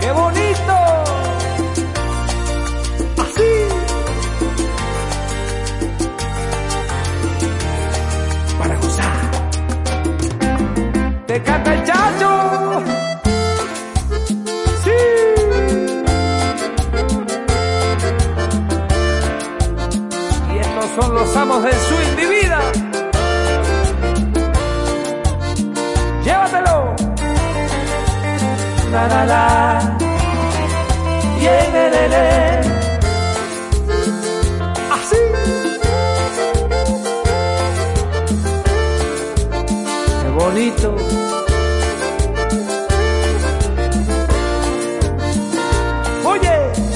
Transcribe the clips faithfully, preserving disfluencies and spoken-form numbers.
¡Qué bonito! Así. Para gozar. Te canta el Chacho. Sí. Y estos son los amos del swing, mi vida. Llévatelo. La la la. Llévele. Así. Qué bonito. Oye.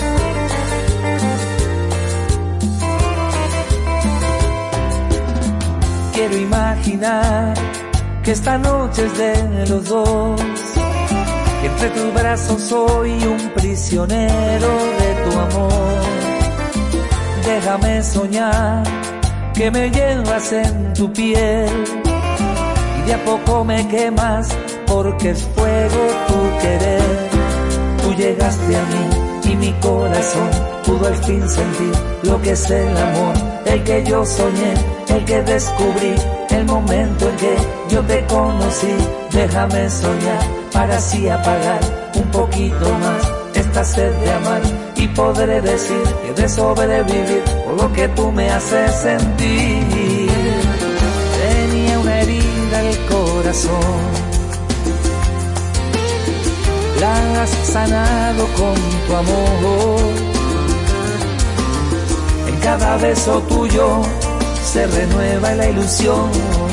Quiero imaginar que esta noche es de los dos, que entre tus brazos soy un prisionero de tu amor. Déjame soñar que me llevas en tu piel y de a poco me quemas porque es fuego tu querer. Tú llegaste a mí y mi corazón pudo al fin sentir lo que es el amor, el que yo soñé, el que descubrí, el momento en que yo te conocí. Déjame soñar para así apagar un poquito más esta sed de amar y podré decir que de sobrevivir por lo que tú me haces sentir. Tenía una herida al corazón, la has sanado con tu amor. En cada beso tuyo se renueva la ilusión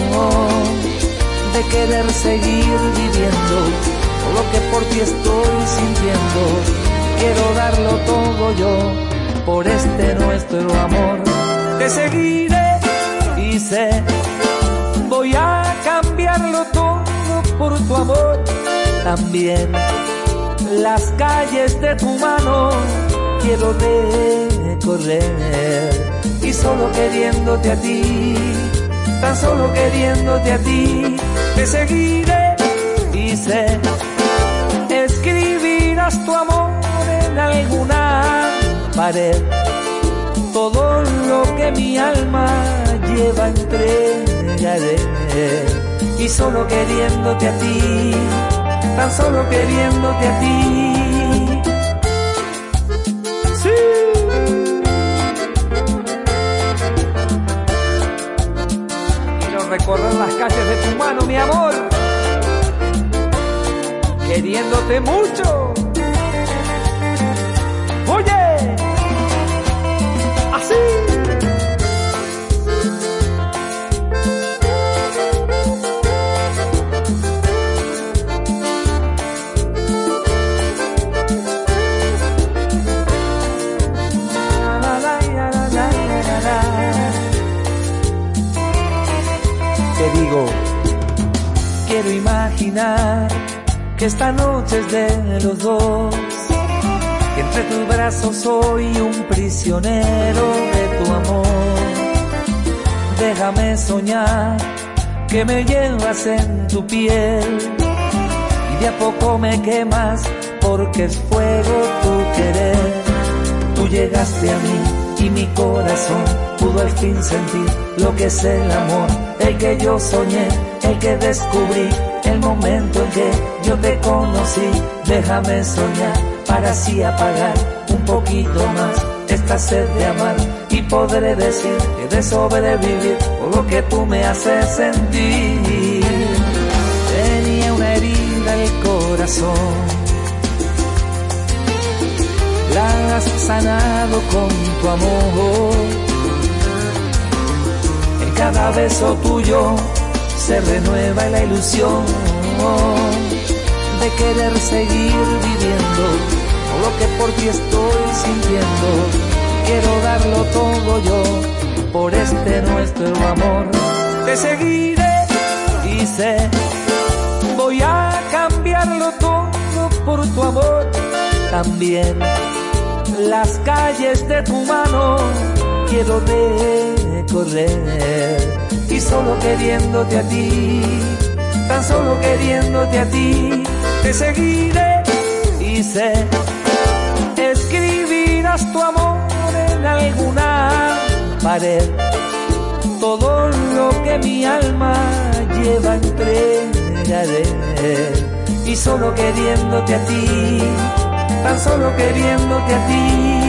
de querer seguir viviendo por lo que por ti estoy sintiendo. Quiero darlo todo yo por este nuestro amor. Te seguiré y sé, voy a cambiarlo todo por tu amor. También las calles de tu mano quiero recorrer, y solo queriéndote a ti, tan solo queriéndote a ti, te seguiré y sé, escribirás tu amor en alguna pared. Todo lo que mi alma lleva entregaré, y solo queriéndote a ti, tan solo queriéndote a ti. Sí. Quiero recorrer las calles de tu mano, mi amor, queriéndote mucho. Oye, así. Te digo, quiero imaginar que esta noche es de los dos, que entre tus brazos soy un prisionero de tu amor. Déjame soñar que me llevas en tu piel y de a poco me quemas porque es fuego tu querer. Tú llegaste a mí y mi corazón pudo al fin sentir lo que es el amor, el que yo soñé, el que descubrí, el momento en que yo te conocí. Déjame soñar para así apagar un poquito más esta sed de amar y podré decir que de sobrevivir por lo que tú me haces sentir. Tenía una herida al corazón, la has sanado con tu amor. En cada beso tuyo se renueva la ilusión de querer seguir viviendo por lo que por ti estoy sintiendo. Quiero darlo todo yo por este nuestro amor. Te seguiré y sé, voy a cambiarlo todo por tu amor. También las calles de tu mano quiero recorrer, y solo queriéndote a ti, tan solo queriéndote a ti, te seguiré y dice, escribirás tu amor en alguna pared. Todo lo que mi alma lleva entregaré. Y solo queriéndote a ti, tan solo queriéndote a ti,